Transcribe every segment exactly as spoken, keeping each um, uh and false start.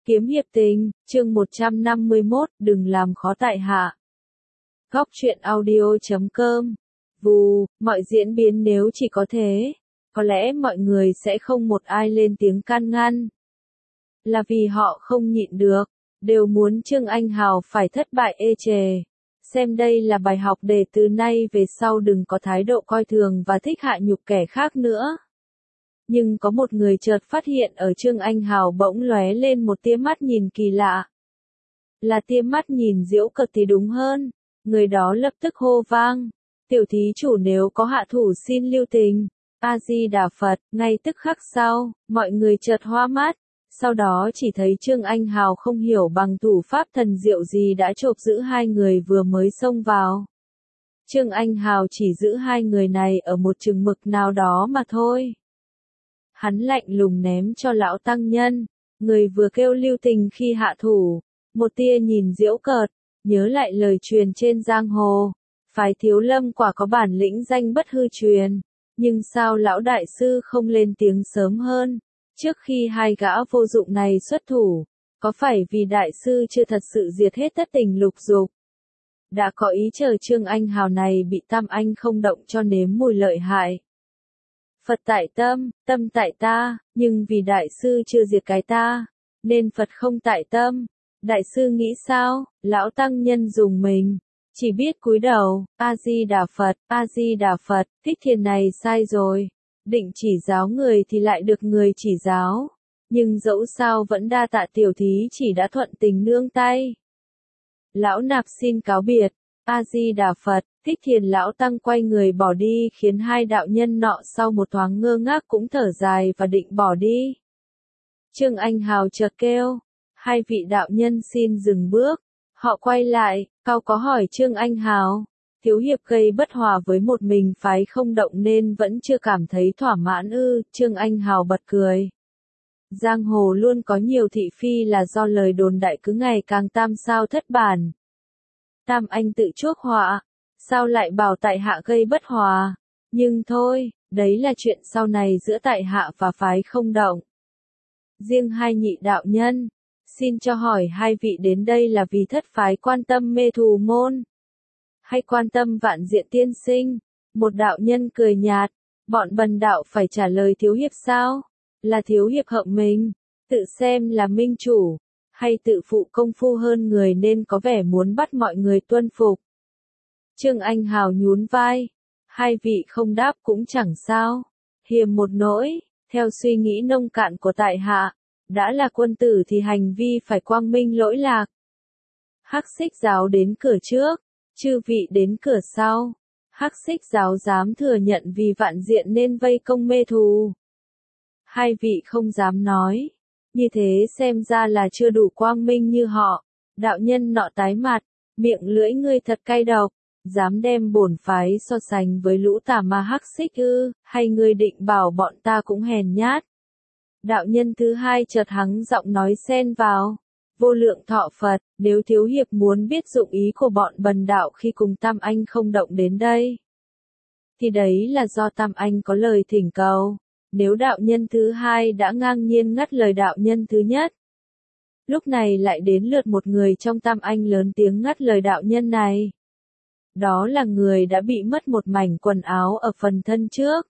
Kiếm hiệp tình, chương một trăm năm mươi mốt, đừng làm khó tại hạ. Góc truyện audio chấm com. Vù, mọi diễn biến nếu chỉ có thế, có lẽ mọi người sẽ không một ai lên tiếng can ngăn. Là vì họ không nhịn được, đều muốn Trương Anh Hào phải thất bại ê chề. Xem đây là bài học để từ nay về sau đừng có thái độ coi thường và thích hạ nhục kẻ khác nữa. Nhưng có một người chợt phát hiện ở Trương Anh Hào bỗng lóe lên một tia mắt nhìn kỳ lạ. Là tia mắt nhìn giễu cợt thì đúng hơn, người đó lập tức hô vang. Tiểu thí chủ nếu có hạ thủ xin lưu tình. A-di-đà Phật, ngay tức khắc sau, mọi người chợt hoa mắt. Sau đó chỉ thấy Trương Anh Hào không hiểu bằng thủ pháp thần diệu gì đã chộp giữ hai người vừa mới xông vào. Trương Anh Hào chỉ giữ hai người này ở một chừng mực nào đó mà thôi. Hắn lạnh lùng ném cho lão tăng nhân, người vừa kêu lưu tình khi hạ thủ, một tia nhìn giễu cợt, nhớ lại lời truyền trên giang hồ, phái Thiếu Lâm quả có bản lĩnh danh bất hư truyền, nhưng sao lão đại sư không lên tiếng sớm hơn, trước khi hai gã vô dụng này xuất thủ, có phải vì đại sư chưa thật sự diệt hết thất tình lục dục? Đã có ý chờ Trương Anh Hào này bị Tam Anh không động cho nếm mùi lợi hại. Phật tại tâm, tâm tại ta, nhưng vì đại sư chưa diệt cái ta, nên Phật không tại tâm. Đại sư nghĩ sao? Lão tăng nhân dùng mình, chỉ biết cúi đầu, A-di-đà Phật, A-di-đà Phật, Thích Thiền này sai rồi. Định chỉ giáo người thì lại được người chỉ giáo, nhưng dẫu sao vẫn đa tạ tiểu thí chỉ đã thuận tình nương tay. Lão nạp xin cáo biệt, A-di-đà Phật. Thích Thiền lão tăng quay người bỏ đi khiến hai đạo nhân nọ sau một thoáng ngơ ngác cũng thở dài và định bỏ đi. Trương Anh Hào chợt kêu, hai vị đạo nhân xin dừng bước. Họ quay lại, cao có hỏi Trương Anh Hào, thiếu hiệp gây bất hòa với một mình phái không động nên vẫn chưa cảm thấy thỏa mãn ư? Trương Anh Hào bật cười. Giang hồ luôn có nhiều thị phi là do lời đồn đại cứ ngày càng tam sao thất bản. Tam Anh tự chuốc họa. Sao lại bảo tại hạ gây bất hòa? Nhưng thôi, đấy là chuyện sau này giữa tại hạ và phái không động. Riêng hai nhị đạo nhân, xin cho hỏi hai vị đến đây là vì thất phái quan tâm mê thù môn, hay quan tâm vạn diện tiên sinh? Một đạo nhân cười nhạt, bọn bần đạo phải trả lời thiếu hiệp sao? Là thiếu hiệp hậm mình, tự xem là minh chủ, hay tự phụ công phu hơn người nên có vẻ muốn bắt mọi người tuân phục? Trương Anh Hào nhún vai, hai vị không đáp cũng chẳng sao, hiềm một nỗi, theo suy nghĩ nông cạn của tại hạ, đã là quân tử thì hành vi phải quang minh lỗi lạc. Hắc Xích giáo đến cửa trước, chư vị đến cửa sau, Hắc Xích giáo dám thừa nhận vì vạn diện nên vây công mê thù. Hai vị không dám nói, như thế xem ra là chưa đủ quang minh như họ. Đạo nhân nọ tái mặt, miệng lưỡi ngươi thật cay độc. Dám đem bổn phái so sánh với lũ tà ma Hắc Xích ư? Hay ngươi định bảo bọn ta cũng hèn nhát? Đạo nhân thứ hai chợt hắng giọng nói xen vào. Vô lượng thọ Phật, nếu thiếu hiệp muốn biết dụng ý của bọn bần đạo khi cùng Tam Anh không động đến đây, thì đấy là do Tam Anh có lời thỉnh cầu. Nếu đạo nhân thứ hai đã ngang nhiên ngắt lời đạo nhân thứ nhất, lúc này lại đến lượt một người trong Tam Anh lớn tiếng ngắt lời đạo nhân này. Đó là người đã bị mất một mảnh quần áo ở phần thân trước.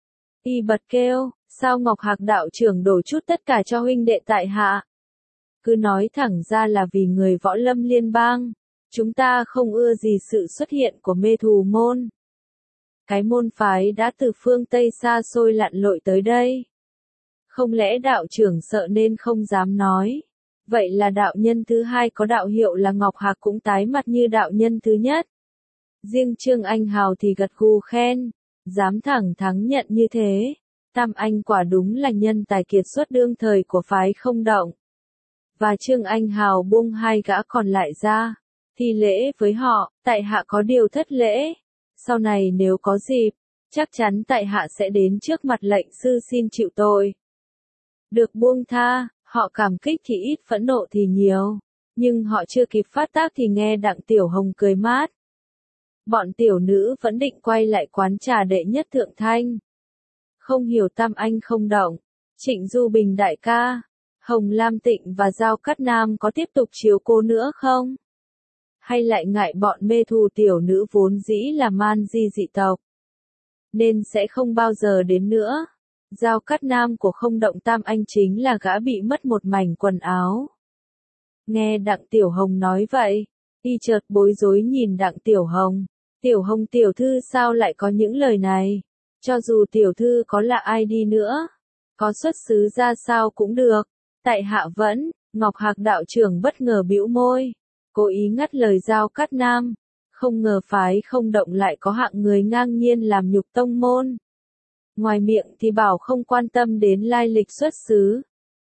Y bật kêu, sao Ngọc Hạc đạo trưởng đổ chút tất cả cho huynh đệ tại hạ? Cứ nói thẳng ra là vì người võ lâm liên bang, chúng ta không ưa gì sự xuất hiện của mê thù môn. Cái môn phái đã từ phương Tây xa xôi lặn lội tới đây. Không lẽ đạo trưởng sợ nên không dám nói? Vậy là đạo nhân thứ hai có đạo hiệu là Ngọc Hạc cũng tái mặt như đạo nhân thứ nhất. Riêng Trương Anh Hào thì gật gù khen, dám thẳng thắn nhận như thế, Tam Anh quả đúng là nhân tài kiệt xuất đương thời của phái không động. Và Trương Anh Hào buông hai gã còn lại ra, thi lễ với họ, tại hạ có điều thất lễ, sau này nếu có dịp, chắc chắn tại hạ sẽ đến trước mặt lệnh sư xin chịu tội. Được buông tha, họ cảm kích thì ít phẫn nộ thì nhiều, nhưng họ chưa kịp phát tác thì nghe Đặng Tiểu Hồng cười mát. Bọn tiểu nữ vẫn định quay lại quán trà đệ nhất thượng thanh. Không hiểu Tam Anh không động, Trịnh Du Bình đại ca, Hồng Lam Tịnh và Giao Cát Nam có tiếp tục chiếu cố nữa không? Hay lại ngại bọn mê thù tiểu nữ vốn dĩ là man di dị tộc, nên sẽ không bao giờ đến nữa? Giao Cát Nam của Không Động Tam Anh chính là gã bị mất một mảnh quần áo. Nghe Đặng Tiểu Hồng nói vậy, y chợt bối rối nhìn Đặng Tiểu Hồng. Tiểu Hồng tiểu thư sao lại có những lời này? Cho dù tiểu thư có là ai đi nữa, có xuất xứ ra sao cũng được. Tại hạ vẫn, Ngọc Hạc đạo trưởng bất ngờ bĩu môi, cố ý ngắt lời Giao Cát Nam. Không ngờ phái Không Động lại có hạng người ngang nhiên làm nhục tông môn. Ngoài miệng thì bảo không quan tâm đến lai lịch xuất xứ,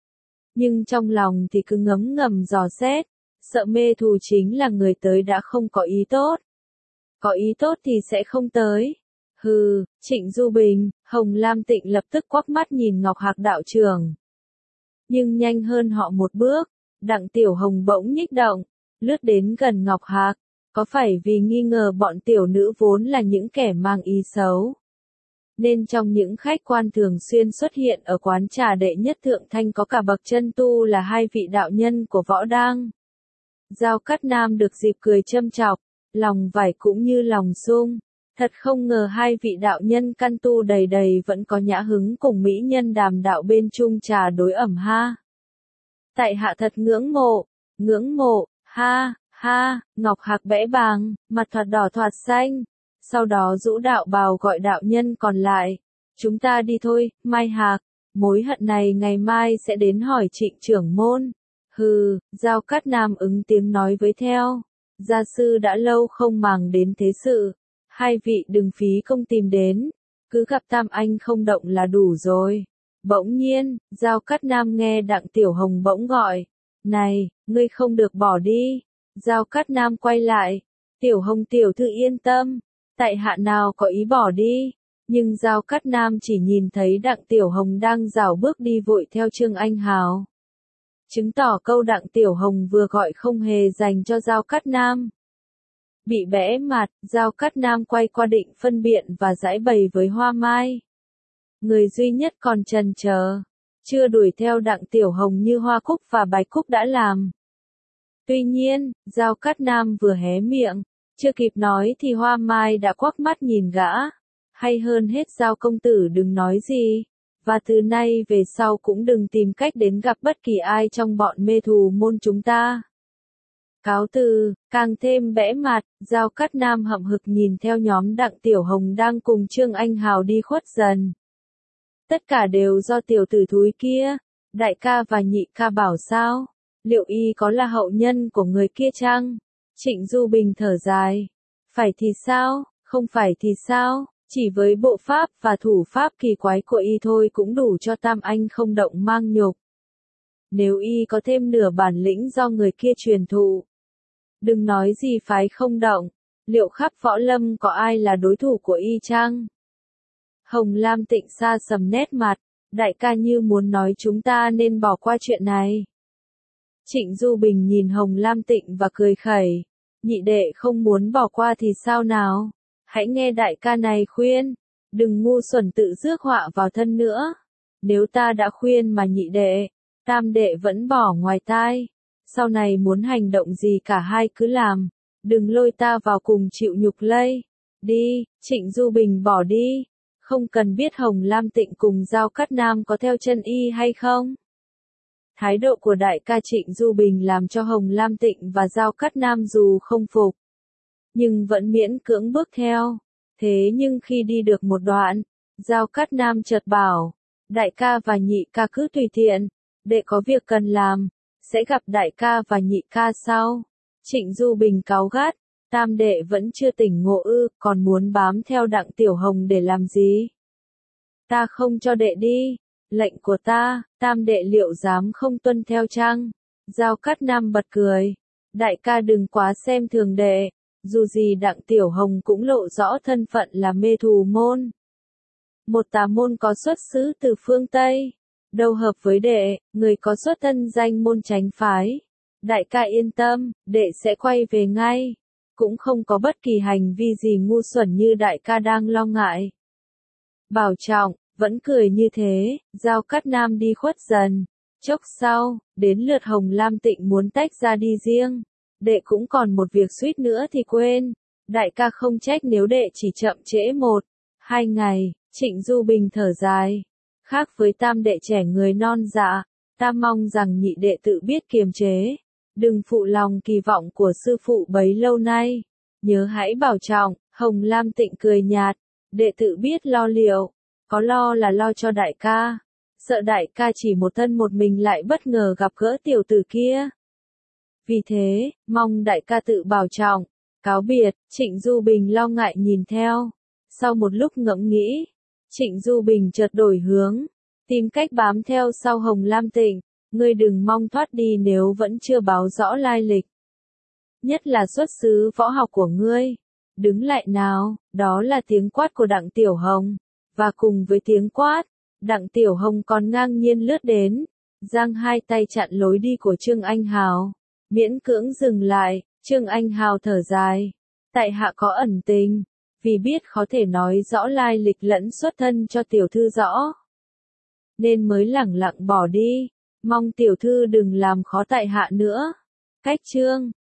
nhưng trong lòng thì cứ ngấm ngầm dò xét, sợ mê thù chính là người tới đã không có ý tốt. Có ý tốt thì sẽ không tới. Hừ, Trịnh Du Bình, Hồng Lam Tịnh lập tức quắc mắt nhìn Ngọc Hạc đạo trưởng. Nhưng nhanh hơn họ một bước, Đặng Tiểu Hồng bỗng nhích động, lướt đến gần Ngọc Hạc. Có phải vì nghi ngờ bọn tiểu nữ vốn là những kẻ mang ý xấu, nên trong những khách quan thường xuyên xuất hiện ở quán trà đệ nhất thượng thanh có cả bậc chân tu là hai vị đạo nhân của võ đang? Giao Cát Nam được dịp cười châm chọc, lòng vải cũng như lòng sung. Thật không ngờ hai vị đạo nhân căn tu đầy đầy vẫn có nhã hứng cùng mỹ nhân đàm đạo bên chung trà đối ẩm ha. Tại hạ thật ngưỡng mộ, ngưỡng mộ, ha, ha, Ngọc Hạc bẽ bàng, mặt thoạt đỏ thoạt xanh. Sau đó rũ đạo bào gọi đạo nhân còn lại. Chúng ta đi thôi, Mai Hạc, mối hận này ngày mai sẽ đến hỏi Trịnh trưởng môn. Hừ, Giao Cát Nam ứng tiếng nói với theo. Gia sư đã lâu không màng đến thế sự. Hai vị đừng phí công tìm đến. Cứ gặp Tam Anh Không Động là đủ rồi. Bỗng nhiên, Giao Cát Nam nghe Đặng Tiểu Hồng bỗng gọi. Này, ngươi không được bỏ đi. Giao Cát Nam quay lại. Tiểu Hồng tiểu thư yên tâm. Tại hạ nào có ý bỏ đi. Nhưng Giao Cát Nam chỉ nhìn thấy Đặng Tiểu Hồng đang rảo bước đi vội theo Trương Anh Hào. Chứng tỏ câu Đặng Tiểu Hồng vừa gọi không hề dành cho Giao Cát Nam. Bị bẽ mặt, Giao Cát Nam quay qua định phân biện và giải bày với Hoa Mai. Người duy nhất còn chần chờ, chưa đuổi theo Đặng Tiểu Hồng như Hoa Cúc và Bạch Cúc đã làm. Tuy nhiên, Giao Cát Nam vừa hé miệng, chưa kịp nói thì Hoa Mai đã quắc mắt nhìn gã. Hay hơn hết Giao công tử đừng nói gì, và từ nay về sau cũng đừng tìm cách đến gặp bất kỳ ai trong bọn mê thù môn chúng ta. Cáo từ, càng thêm bẽ mặt, Giao Cát Nam hậm hực nhìn theo nhóm Đặng Tiểu Hồng đang cùng Trương Anh Hào đi khuất dần. Tất cả đều do tiểu tử thúi kia, đại ca và nhị ca bảo sao, liệu y có là hậu nhân của người kia chăng? Trịnh Du Bình thở dài. Phải thì sao, không phải thì sao, chỉ với bộ pháp và thủ pháp kỳ quái của y thôi cũng đủ cho Tam Anh Không Động mang nhục. Nếu y có thêm nửa bản lĩnh do người kia truyền thụ, đừng nói gì phái Không Động, liệu khắp võ lâm có ai là đối thủ của y chăng? Hồng Lam Tịnh xa sầm nét mặt, đại ca như muốn nói chúng ta nên bỏ qua chuyện này. Trịnh Du Bình nhìn Hồng Lam Tịnh và cười khẩy, nhị đệ không muốn bỏ qua thì sao nào? Hãy nghe đại ca này khuyên, đừng ngu xuẩn tự rước họa vào thân nữa. Nếu ta đã khuyên mà nhị đệ, tam đệ vẫn bỏ ngoài tai, sau này muốn hành động gì cả hai cứ làm, đừng lôi ta vào cùng chịu nhục lây. Đi, Trịnh Du Bình bỏ đi, không cần biết Hồng Lam Tịnh cùng Giao Cát Nam có theo chân y hay không. Thái độ của đại ca Trịnh Du Bình làm cho Hồng Lam Tịnh và Giao Cát Nam dù không phục, nhưng vẫn miễn cưỡng bước theo. Thế nhưng khi đi được một đoạn, Giao Cát Nam chợt bảo, đại ca và nhị ca cứ tùy tiện, đệ có việc cần làm, sẽ gặp đại ca và nhị ca sau. Trịnh Du Bình cáu gắt, tam đệ vẫn chưa tỉnh ngộ ư, còn muốn bám theo Đặng Tiểu Hồng để làm gì? Ta không cho đệ đi, lệnh của ta, tam đệ liệu dám không tuân theo chăng? Giao Cát Nam bật cười, đại ca đừng quá xem thường đệ, dù gì Đặng Tiểu Hồng cũng lộ rõ thân phận là mê thù môn. Một tà môn có xuất xứ từ phương Tây, đâu hợp với đệ, người có xuất thân danh môn tránh phái. Đại ca yên tâm, đệ sẽ quay về ngay, cũng không có bất kỳ hành vi gì ngu xuẩn như đại ca đang lo ngại. Bảo trọng, vẫn cười như thế, Giao Cát Nam đi khuất dần. Chốc sau, đến lượt Hồng Lam Tịnh muốn tách ra đi riêng. Đệ cũng còn một việc suýt nữa thì quên. Đại ca không trách nếu đệ chỉ chậm trễ một, hai ngày. Trịnh Du Bình thở dài. Khác với tam đệ trẻ người non dạ, ta mong rằng nhị đệ tự biết kiềm chế. Đừng phụ lòng kỳ vọng của sư phụ bấy lâu nay. Nhớ hãy bảo trọng. Hồng Lam Tịnh cười nhạt. Đệ tự biết lo liệu. Có lo là lo cho đại ca. Sợ đại ca chỉ một thân một mình lại bất ngờ gặp gỡ tiểu tử kia. Vì thế, mong đại ca tự bảo trọng. Cáo biệt, Trịnh Du Bình lo ngại nhìn theo. Sau một lúc ngẫm nghĩ, Trịnh Du Bình chợt đổi hướng, tìm cách bám theo sau Hồng Lam Tịnh. Ngươi đừng mong thoát đi nếu vẫn chưa báo rõ lai lịch. Nhất là xuất xứ võ học của ngươi. Đứng lại nào, đó là tiếng quát của Đặng Tiểu Hồng. Và cùng với tiếng quát, Đặng Tiểu Hồng còn ngang nhiên lướt đến, giang hai tay chặn lối đi của Trương Anh Hào. Miễn cưỡng dừng lại, Trương Anh Hào thở dài. Tại hạ có ẩn tình, vì biết khó thể nói rõ lai lịch lẫn xuất thân cho tiểu thư rõ. Nên mới lẳng lặng bỏ đi, mong tiểu thư đừng làm khó tại hạ nữa. Cách chương